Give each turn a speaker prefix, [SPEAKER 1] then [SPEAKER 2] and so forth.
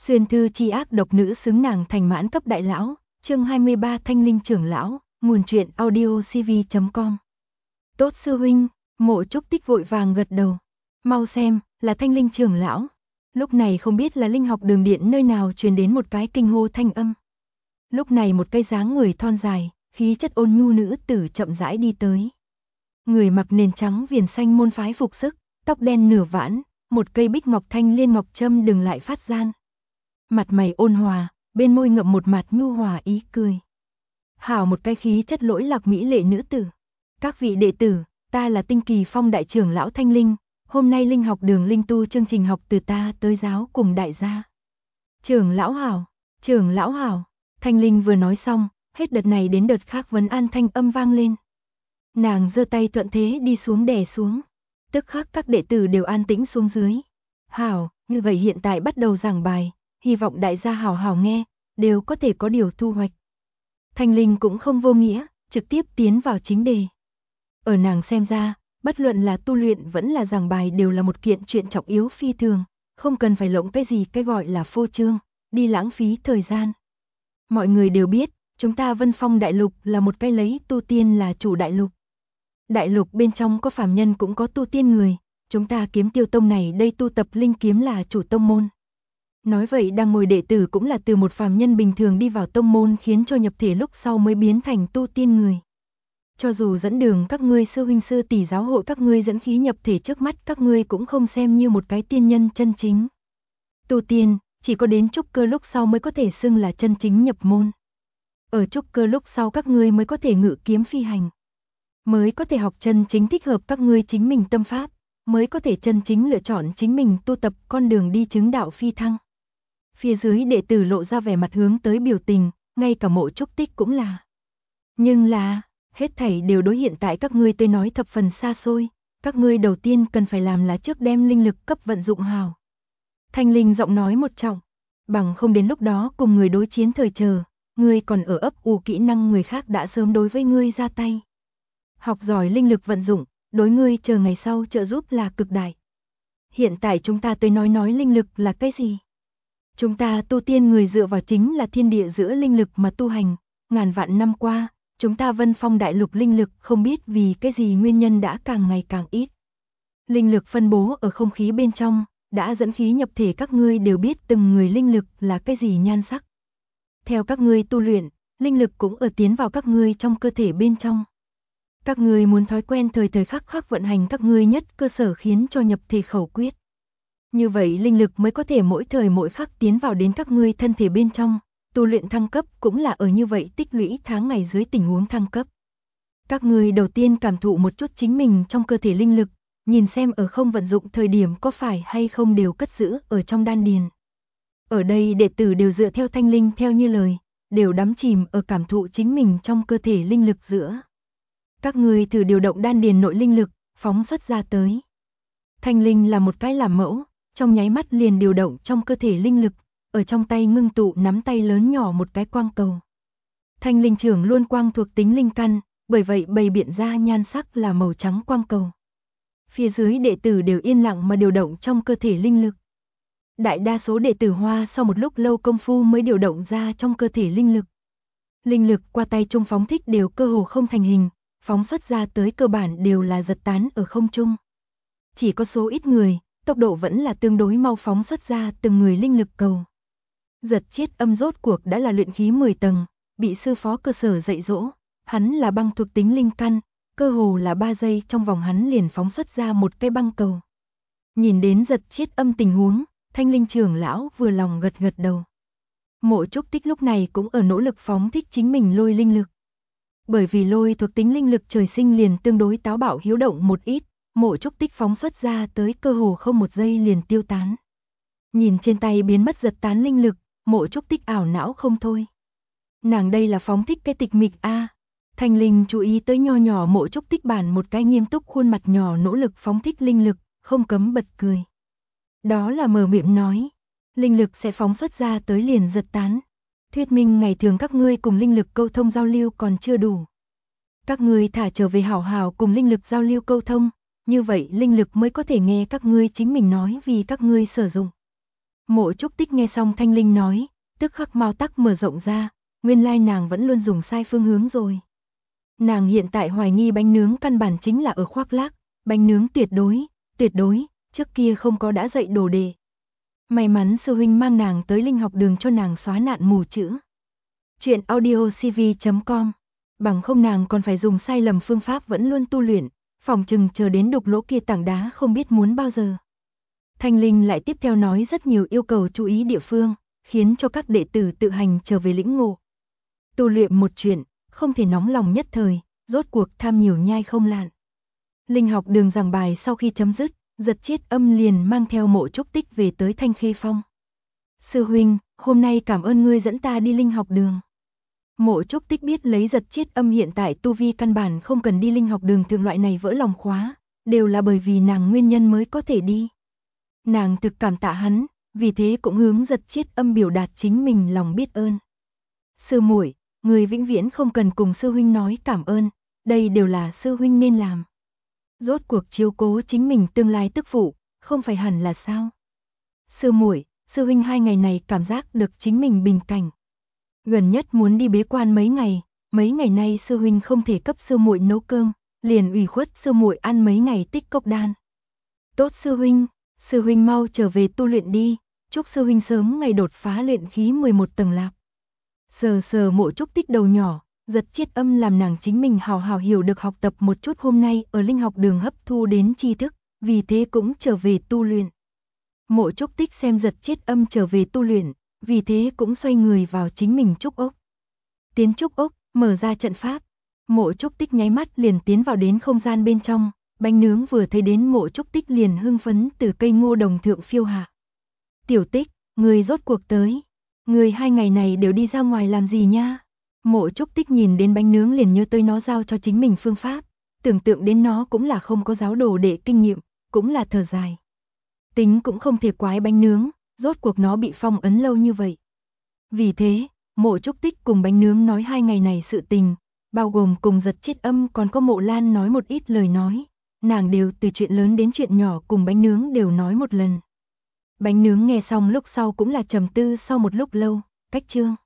[SPEAKER 1] Xuyên thư chi ác độc nữ xứng nàng thành mãn cấp đại lão, chương 23 Thanh Linh trưởng lão, nguồn truyện audio cv.com. Tốt sư huynh, Mộ Trúc Tích vội vàng gật đầu. Mau xem, là Thanh Linh trưởng lão. Lúc này không biết là linh học đường điện nơi nào truyền đến một cái kinh hô thanh âm. Lúc này một cây dáng người thon dài, khí chất ôn nhu nữ tử chậm rãi đi tới. Người mặc nền trắng viền xanh môn phái phục sức, tóc đen nửa vãn, một cây bích ngọc thanh liên ngọc châm đừng lại phát gian. Mặt mày ôn hòa, bên môi ngậm một mặt nhu hòa ý cười. Hảo một cái khí chất lỗi lạc mỹ lệ nữ tử. Các vị đệ tử, ta là Tinh Kỳ Phong đại trưởng lão Thanh Linh, hôm nay linh học đường linh tu chương trình học từ ta tới giáo cùng đại gia. Trưởng lão hảo, trưởng lão hảo. Thanh Linh vừa nói xong, hết đợt này đến đợt khác vấn an thanh âm vang lên. Nàng giơ tay thuận thế đi xuống đè xuống, tức khắc các đệ tử đều an tĩnh xuống dưới. Hảo, như vậy hiện tại bắt đầu giảng bài, hy vọng đại gia hảo hảo nghe, đều có thể có điều thu hoạch. Thanh Linh cũng không vô nghĩa, trực tiếp tiến vào chính đề. Ở nàng xem ra, bất luận là tu luyện vẫn là giảng bài đều là một kiện chuyện trọng yếu phi thường, không cần phải lộng cái gì cái gọi là phô trương, đi lãng phí thời gian. Mọi người đều biết, chúng ta Vân Phong đại lục là một cái lấy tu tiên là chủ đại lục. Đại lục bên trong có phàm nhân cũng có tu tiên người, chúng ta Kiếm Tiêu Tông này đây tu tập linh kiếm là chủ tông môn. Nói vậy đang ngồi đệ tử cũng là từ một phàm nhân bình thường đi vào tông môn khiến cho nhập thể lúc sau mới biến thành tu tiên người. Cho dù dẫn đường các ngươi sư huynh sư tỷ giáo hội các ngươi dẫn khí nhập thể trước mắt các ngươi cũng không xem như một cái tiên nhân chân chính. Tu tiên, chỉ có đến trúc cơ lúc sau mới có thể xưng là chân chính nhập môn. Ở trúc cơ lúc sau các ngươi mới có thể ngự kiếm phi hành. Mới có thể học chân chính thích hợp các ngươi chính mình tâm pháp, mới có thể chân chính lựa chọn chính mình tu tập con đường đi chứng đạo phi thăng. Phía dưới đệ tử lộ ra vẻ mặt hướng tới biểu tình, ngay cả Mộ Trúc Tích cũng là. Nhưng là, hết thảy đều đối hiện tại các ngươi tới nói thập phần xa xôi, các ngươi đầu tiên cần phải làm là trước đem linh lực cấp vận dụng hào. Thanh Linh giọng nói một trọng, bằng không đến lúc đó cùng người đối chiến thời chờ, ngươi còn ở ấp ủ kỹ năng người khác đã sớm đối với ngươi ra tay. Học giỏi linh lực vận dụng, đối ngươi chờ ngày sau trợ giúp là cực đại. Hiện tại chúng ta tới nói linh lực là cái gì? Chúng ta tu tiên người dựa vào chính là thiên địa giữa linh lực mà tu hành, ngàn vạn năm qua, chúng ta Vân Phong đại lục linh lực không biết vì cái gì nguyên nhân đã càng ngày càng ít. Linh lực phân bố ở không khí bên trong, đã dẫn khí nhập thể các ngươi đều biết từng người linh lực là cái gì nhan sắc. Theo các ngươi tu luyện, linh lực cũng ở tiến vào các ngươi trong cơ thể bên trong. Các ngươi muốn thói quen thời thời khắc khắc vận hành các ngươi nhất cơ sở khiến cho nhập thể khẩu quyết. Như vậy linh lực mới có thể mỗi thời mỗi khắc tiến vào đến các ngươi thân thể bên trong, tu luyện thăng cấp cũng là ở như vậy tích lũy tháng ngày dưới tình huống thăng cấp. Các ngươi đầu tiên cảm thụ một chút chính mình trong cơ thể linh lực, nhìn xem ở không vận dụng thời điểm có phải hay không đều cất giữ ở trong đan điền. Ở đây đệ tử đều dựa theo Thanh Linh theo như lời, đều đắm chìm ở cảm thụ chính mình trong cơ thể linh lực giữa. Các ngươi thử điều động đan điền nội linh lực, phóng xuất ra tới. Thanh Linh là một cái làm mẫu, trong nháy mắt liền điều động trong cơ thể linh lực, ở trong tay ngưng tụ nắm tay lớn nhỏ một cái quang cầu. Thanh Linh trưởng luôn quang thuộc tính linh căn, bởi vậy bày biện ra nhan sắc là màu trắng quang cầu. Phía dưới đệ tử đều yên lặng mà điều động trong cơ thể linh lực. Đại đa số đệ tử hoa sau một lúc lâu công phu mới điều động ra trong cơ thể linh lực. Linh lực qua tay trung phóng thích đều cơ hồ không thành hình, phóng xuất ra tới cơ bản đều là giật tán ở không trung. Chỉ có số ít người, tốc độ vẫn là tương đối mau phóng xuất ra từng người linh lực cầu. Giật Chiết Âm rốt cuộc đã là luyện khí 10 tầng, bị sư phó cơ sở dạy dỗ, hắn là băng thuộc tính linh căn, cơ hồ là 3 giây trong vòng hắn liền phóng xuất ra một cái băng cầu. Nhìn đến Giật Chiết Âm tình huống, Thanh Linh trưởng lão vừa lòng gật gật đầu. Mộ Trúc Tích lúc này cũng ở nỗ lực phóng thích chính mình lôi linh lực. Bởi vì lôi thuộc tính linh lực trời sinh liền tương đối táo bạo hiếu động một ít, Mộ Trúc Tích phóng xuất ra tới cơ hồ không một giây liền tiêu tán. Nhìn trên tay biến mất giật tán linh lực, Mộ Trúc Tích ảo não không thôi. Nàng đây là phóng thích cái tịch mịch a. Thanh Linh chú ý tới nho nhỏ Mộ Trúc Tích bản một cái nghiêm túc khuôn mặt nhỏ nỗ lực phóng thích linh lực, không cấm bật cười. Đó là mở miệng nói, linh lực sẽ phóng xuất ra tới liền giật tán. Thuyết minh ngày thường các ngươi cùng linh lực câu thông giao lưu còn chưa đủ. Các ngươi thả trở về hảo hảo cùng linh lực giao lưu câu thông, như vậy linh lực mới có thể nghe các ngươi chính mình nói vì các ngươi sử dụng. Mộ Trúc Tích nghe xong Thanh Linh nói, tức khắc mau tắc mở rộng ra, nguyên lai nàng vẫn luôn dùng sai phương hướng rồi. Nàng hiện tại hoài nghi bánh nướng căn bản chính là ở khoác lác, bánh nướng tuyệt đối, trước kia không có đã dạy đồ đề. May mắn sư huynh mang nàng tới linh học đường cho nàng xóa nạn mù chữ. Chuyện audiocv.com, bằng không nàng còn phải dùng sai lầm phương pháp vẫn luôn tu luyện, phòng chừng chờ đến đục lỗ kia tảng đá không biết muốn bao giờ. Thanh Linh lại tiếp theo nói rất nhiều yêu cầu chú ý địa phương, khiến cho các đệ tử tự hành trở về lĩnh ngộ. Tu luyện một chuyện, không thể nóng lòng nhất thời, rốt cuộc tham nhiều nhai không lạn. Linh học đường giảng bài sau khi chấm dứt, Giật Chiết Âm liền mang theo Mộ Trúc Tích về tới Thanh Khê Phong. Sư huynh, hôm nay cảm ơn ngươi dẫn ta đi linh học đường. Mộ Trúc Tích biết lấy Giật Chiết Âm hiện tại tu vi căn bản không cần đi linh học đường thượng loại này vỡ lòng khóa, đều là bởi vì nàng nguyên nhân mới có thể đi. Nàng thực cảm tạ hắn, vì thế cũng hướng Giật Chiết Âm biểu đạt chính mình lòng biết ơn. Sư muội, người vĩnh viễn không cần cùng sư huynh nói cảm ơn, đây đều là sư huynh nên làm. Rốt cuộc chiếu cố chính mình tương lai tức phụ, không phải hẳn là sao? Sư muội, sư huynh 2 ngày này cảm giác được chính mình bình cảnh. Gần nhất muốn đi bế quan mấy ngày nay sư huynh không thể cấp sư muội nấu cơm, liền ủy khuất sư muội ăn mấy ngày tích cốc đan. Tốt sư huynh mau trở về tu luyện đi, chúc sư huynh sớm ngày đột phá luyện khí 11 tầng lạc. Sờ Mộ Trúc Tích đầu nhỏ, Giật Chiết Âm làm nàng chính mình hào hào hiểu được học tập một chút hôm nay ở linh học đường hấp thu đến tri thức, vì thế cũng trở về tu luyện. Mộ Trúc Tích xem Giật Chiết Âm trở về tu luyện, vì thế cũng xoay người vào chính mình trúc ốc. Tiến trúc ốc, mở ra trận pháp. Mộ Trúc Tích nháy mắt liền tiến vào đến không gian bên trong, bánh nướng vừa thấy đến Mộ Trúc Tích liền hưng phấn từ cây ngô đồng thượng phiêu hạ. Tiểu Tích, người rốt cuộc tới. Người 2 ngày này đều đi ra ngoài làm gì nha? Mộ Trúc Tích nhìn đến bánh nướng liền nhớ tới nó giao cho chính mình phương pháp, tưởng tượng đến nó cũng là không có giáo đồ để kinh nghiệm, cũng là thở dài. Tính cũng không thể quái bánh nướng, rốt cuộc nó bị phong ấn lâu như vậy. Vì thế, Mộ Trúc Tích cùng bánh nướng nói 2 ngày này sự tình, bao gồm cùng Giật Chiết Âm còn có Mộ Lan nói một ít lời nói, nàng đều từ chuyện lớn đến chuyện nhỏ cùng bánh nướng đều nói một lần. Bánh nướng nghe xong lúc sau cũng là trầm tư sau một lúc lâu, cách chương.